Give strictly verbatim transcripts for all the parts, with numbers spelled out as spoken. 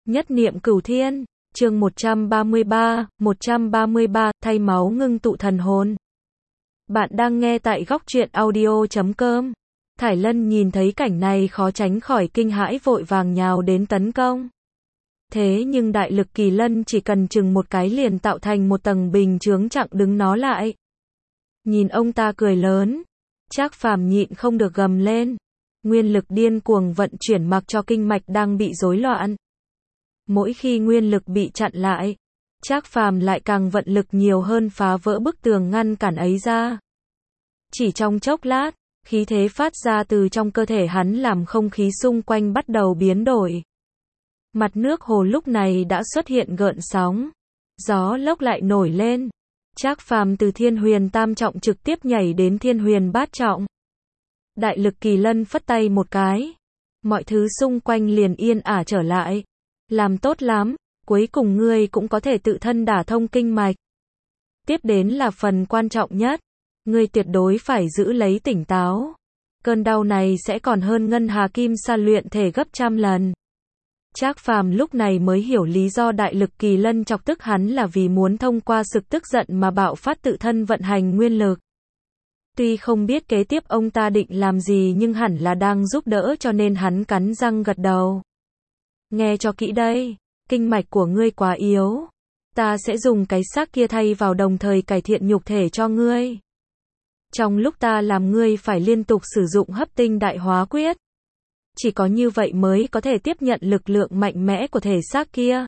Nhất niệm cửu thiên, chương một trăm ba mươi ba, một trăm ba mươi ba, thay máu ngưng tụ thần hồn. Bạn đang nghe tại góc truyện audio chấm com. Thải Lân nhìn thấy cảnh này khó tránh khỏi kinh hãi vội vàng nhào đến tấn công. Thế nhưng đại lực kỳ lân chỉ cần chừng một cái liền tạo thành một tầng bình chướng chặn đứng nó lại. Nhìn ông ta cười lớn, Trác Phàm nhịn không được gầm lên. Nguyên lực điên cuồng vận chuyển mặc cho kinh mạch đang bị rối loạn. Mỗi khi nguyên lực bị chặn lại, Trác Phàm lại càng vận lực nhiều hơn phá vỡ bức tường ngăn cản ấy ra. Chỉ trong chốc lát, khí thế phát ra từ trong cơ thể hắn làm không khí xung quanh bắt đầu biến đổi. Mặt nước hồ lúc này đã xuất hiện gợn sóng, gió lốc lại nổi lên. Trác Phàm từ thiên huyền tam trọng trực tiếp nhảy đến thiên huyền bát trọng. Đại lực kỳ lân phất tay một cái, mọi thứ xung quanh liền yên ả trở lại. Làm tốt lắm, cuối cùng ngươi cũng có thể tự thân đả thông kinh mạch. Tiếp đến là phần quan trọng nhất, ngươi tuyệt đối phải giữ lấy tỉnh táo. Cơn đau này sẽ còn hơn ngân hà kim sa luyện thể gấp trăm lần. Trác Phàm lúc này mới hiểu lý do đại lực kỳ lân chọc tức hắn là vì muốn thông qua sự tức giận mà bạo phát tự thân vận hành nguyên lực. Tuy không biết kế tiếp ông ta định làm gì nhưng hẳn là đang giúp đỡ cho nên hắn cắn răng gật đầu. Nghe cho kỹ đây, kinh mạch của ngươi quá yếu. Ta sẽ dùng cái xác kia thay vào đồng thời cải thiện nhục thể cho ngươi. Trong lúc ta làm ngươi phải liên tục sử dụng hấp tinh đại hóa quyết. Chỉ có như vậy mới có thể tiếp nhận lực lượng mạnh mẽ của thể xác kia.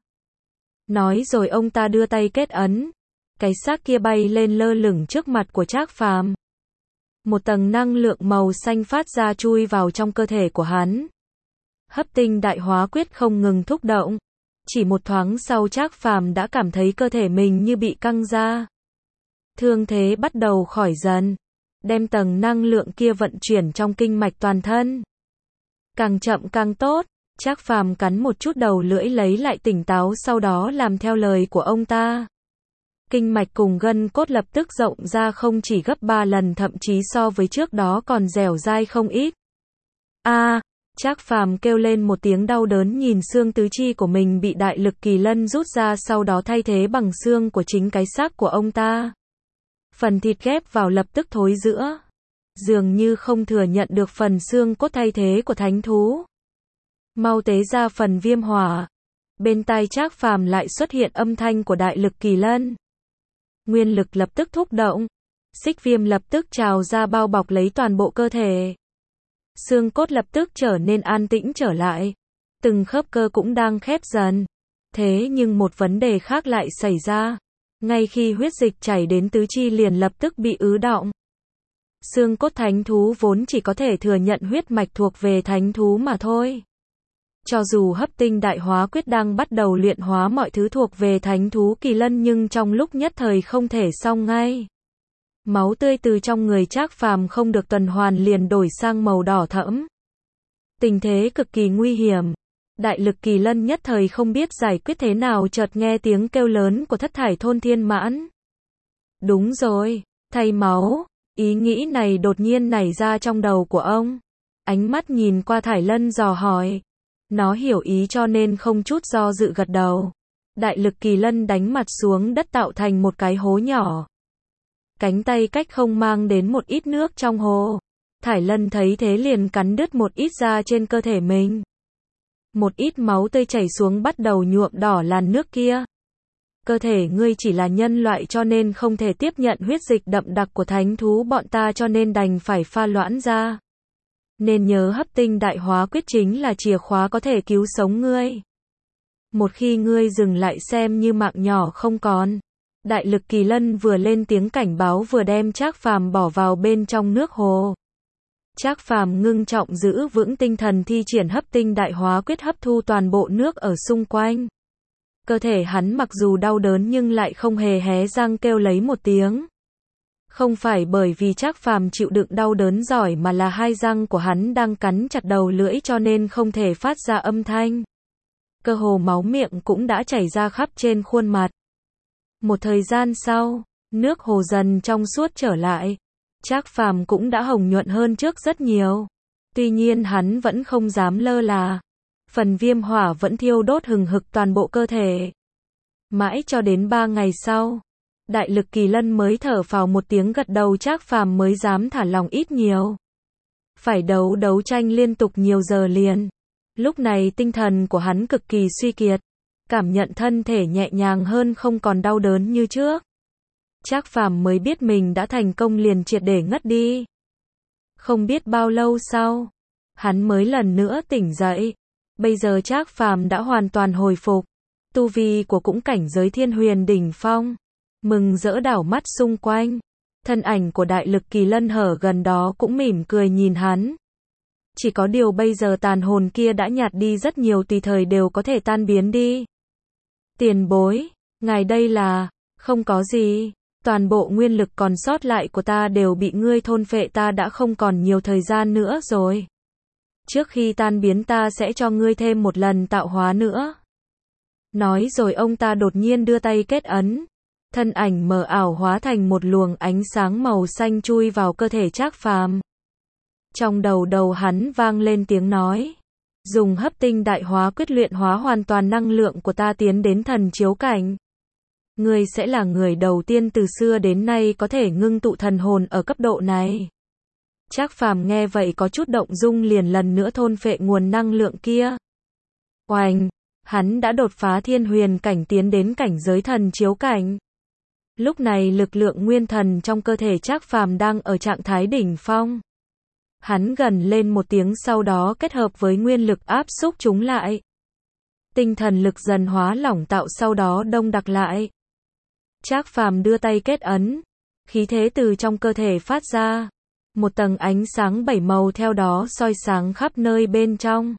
Nói rồi ông ta đưa tay kết ấn. Cái xác kia bay lên lơ lửng trước mặt của Trác Phàm. Một tầng năng lượng màu xanh phát ra chui vào trong cơ thể của hắn. Hấp tinh đại hóa quyết không ngừng thúc động. Chỉ một thoáng sau Trác Phàm đã cảm thấy cơ thể mình như bị căng ra. Thương thế bắt đầu khỏi dần. Đem tầng năng lượng kia vận chuyển trong kinh mạch toàn thân. Càng chậm càng tốt. Trác Phàm cắn một chút đầu lưỡi lấy lại tỉnh táo sau đó làm theo lời của ông ta. Kinh mạch cùng gân cốt lập tức rộng ra không chỉ gấp ba lần thậm chí so với trước đó còn dẻo dai không ít. A, à, Trác Phàm kêu lên một tiếng đau đớn nhìn xương tứ chi của mình bị đại lực kỳ lân rút ra sau đó thay thế bằng xương của chính cái xác của ông ta. Phần thịt ghép vào lập tức thối rữa. Dường như không thừa nhận được phần xương cốt thay thế của thánh thú. Mau tế ra phần viêm hỏa. Bên tai Trác Phàm lại xuất hiện âm thanh của đại lực kỳ lân. Nguyên lực lập tức thúc động. Xích viêm lập tức trào ra bao bọc lấy toàn bộ cơ thể. Xương cốt lập tức trở nên an tĩnh trở lại. Từng khớp cơ cũng đang khép dần. Thế nhưng một vấn đề khác lại xảy ra. Ngay khi huyết dịch chảy đến tứ chi liền lập tức bị ứ đọng. Xương cốt thánh thú vốn chỉ có thể thừa nhận huyết mạch thuộc về thánh thú mà thôi. Cho dù hấp tinh đại hóa quyết đang bắt đầu luyện hóa mọi thứ thuộc về thánh thú kỳ lân nhưng trong lúc nhất thời không thể xong ngay. Máu tươi từ trong người Trác Phàm không được tuần hoàn liền đổi sang màu đỏ thẫm. Tình thế cực kỳ nguy hiểm. Đại lực kỳ lân nhất thời không biết giải quyết thế nào chợt nghe tiếng kêu lớn của thất thải thôn thiên mãn. Đúng rồi, thay máu. Ý nghĩ này đột nhiên nảy ra trong đầu của ông. Ánh mắt nhìn qua Thải Lân dò hỏi. Nó hiểu ý cho nên không chút do dự gật đầu. Đại lực kỳ lân đánh mặt xuống đất tạo thành một cái hố nhỏ. Cánh tay cách không mang đến một ít nước trong hồ. Thải Lân thấy thế liền cắn đứt một ít da trên cơ thể mình. Một ít máu tươi chảy xuống bắt đầu nhuộm đỏ làn nước kia. Cơ thể ngươi chỉ là nhân loại cho nên không thể tiếp nhận huyết dịch đậm đặc của thánh thú bọn ta cho nên đành phải pha loãng ra. Nên nhớ hấp tinh đại hóa quyết chính là chìa khóa có thể cứu sống ngươi. Một khi ngươi dừng lại xem như mạng nhỏ không còn. Đại lực kỳ lân vừa lên tiếng cảnh báo vừa đem Trác Phàm bỏ vào bên trong nước hồ. Trác Phàm ngưng trọng giữ vững tinh thần thi triển hấp tinh đại hóa quyết hấp thu toàn bộ nước ở xung quanh. Cơ thể hắn mặc dù đau đớn nhưng lại không hề hé răng kêu lấy một tiếng. Không phải bởi vì Trác Phàm chịu đựng đau đớn giỏi mà là hai răng của hắn đang cắn chặt đầu lưỡi cho nên không thể phát ra âm thanh. Cơ hồ máu miệng cũng đã chảy ra khắp trên khuôn mặt. Một thời gian sau, nước hồ dần trong suốt trở lại. Trác Phàm cũng đã hồng nhuận hơn trước rất nhiều. Tuy nhiên hắn vẫn không dám lơ là. Phần viêm hỏa vẫn thiêu đốt hừng hực toàn bộ cơ thể. Mãi cho đến ba ngày sau, đại lực kỳ lân mới thở phào một tiếng gật đầu, Trác Phàm mới dám thả lòng ít nhiều. Phải đấu đấu tranh liên tục nhiều giờ liền. Lúc này tinh thần của hắn cực kỳ suy kiệt, cảm nhận thân thể nhẹ nhàng hơn, không còn đau đớn như trước. Trác Phàm mới biết mình đã thành công, liền triệt để ngất đi. Không biết bao lâu sau, hắn mới lần nữa tỉnh dậy. Bây giờ Trác Phàm đã hoàn toàn hồi phục, tu vi của cũng cảnh giới thiên huyền đỉnh phong. Mừng rỡ đảo mắt xung quanh, thân ảnh của đại lực kỳ lân hở gần đó cũng mỉm cười nhìn hắn. Chỉ có điều bây giờ tàn hồn kia đã nhạt đi rất nhiều, tùy thời đều có thể tan biến đi. Tiền bối, ngài đây là... Không có gì, toàn bộ nguyên lực còn sót lại của ta đều bị ngươi thôn phệ, ta đã không còn nhiều thời gian nữa rồi. Trước khi tan biến ta sẽ cho ngươi thêm một lần tạo hóa nữa. Nói rồi ông ta đột nhiên đưa tay kết ấn. Thân ảnh mờ ảo hóa thành một luồng ánh sáng màu xanh chui vào cơ thể Trác Phàm. Trong đầu đầu hắn vang lên tiếng nói. Dùng hấp tinh đại hóa quyết luyện hóa hoàn toàn năng lượng của ta tiến đến thần chiếu cảnh. Ngươi sẽ là người đầu tiên từ xưa đến nay có thể ngưng tụ thần hồn ở cấp độ này. Trác Phàm nghe vậy có chút động dung, liền lần nữa thôn phệ nguồn năng lượng kia. Oanh, hắn đã đột phá thiên huyền cảnh tiến đến cảnh giới thần chiếu cảnh. Lúc này lực lượng nguyên thần trong cơ thể Trác Phàm đang ở trạng thái đỉnh phong. Hắn gần lên một tiếng, sau đó kết hợp với nguyên lực áp xúc chúng lại. Tinh thần lực dần hóa lỏng tạo, sau đó đông đặc lại. Trác Phàm đưa tay kết ấn, khí thế từ trong cơ thể phát ra. Một tầng ánh sáng bảy màu theo đó soi sáng khắp nơi bên trong.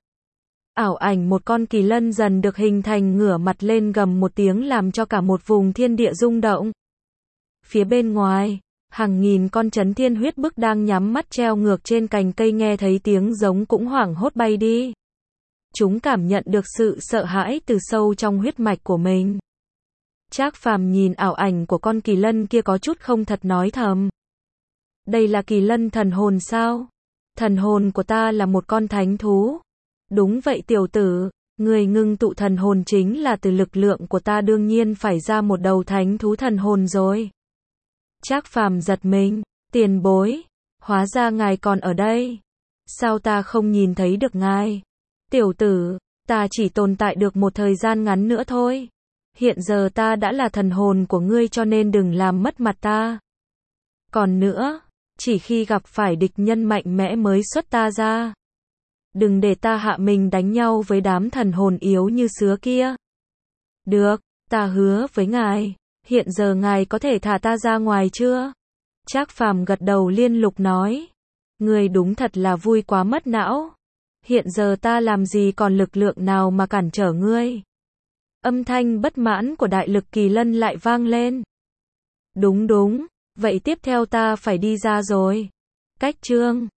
Ảo ảnh một con kỳ lân dần được hình thành, ngửa mặt lên gầm một tiếng làm cho cả một vùng thiên địa rung động. Phía bên ngoài, hàng nghìn con chấn thiên huyết bức đang nhắm mắt treo ngược trên cành cây, nghe thấy tiếng giống cũng hoảng hốt bay đi. Chúng cảm nhận được sự sợ hãi từ sâu trong huyết mạch của mình. Trác Phàm nhìn ảo ảnh của con kỳ lân kia có chút không thật, nói thầm. Đây là kỳ lân thần hồn sao? Thần hồn của ta là một con thánh thú. Đúng vậy tiểu tử, người ngưng tụ thần hồn chính là từ lực lượng của ta, đương nhiên phải ra một đầu thánh thú thần hồn rồi. Trác Phàm giật mình, tiền bối, hóa ra ngài còn ở đây. Sao ta không nhìn thấy được ngài? Tiểu tử, ta chỉ tồn tại được một thời gian ngắn nữa thôi. Hiện giờ ta đã là thần hồn của ngươi, cho nên đừng làm mất mặt ta. Còn nữa, chỉ khi gặp phải địch nhân mạnh mẽ mới xuất ta ra. Đừng để ta hạ mình đánh nhau với đám thần hồn yếu như sứa kia. Được, ta hứa với ngài, hiện giờ ngài có thể thả ta ra ngoài chưa? Trác Phàm gật đầu liên tục nói. Ngươi đúng thật là vui quá mất não. Hiện giờ ta làm gì còn lực lượng nào mà cản trở ngươi? Âm thanh bất mãn của đại lực kỳ lân lại vang lên. Đúng đúng, vậy tiếp theo ta phải đi ra rồi. Cách chương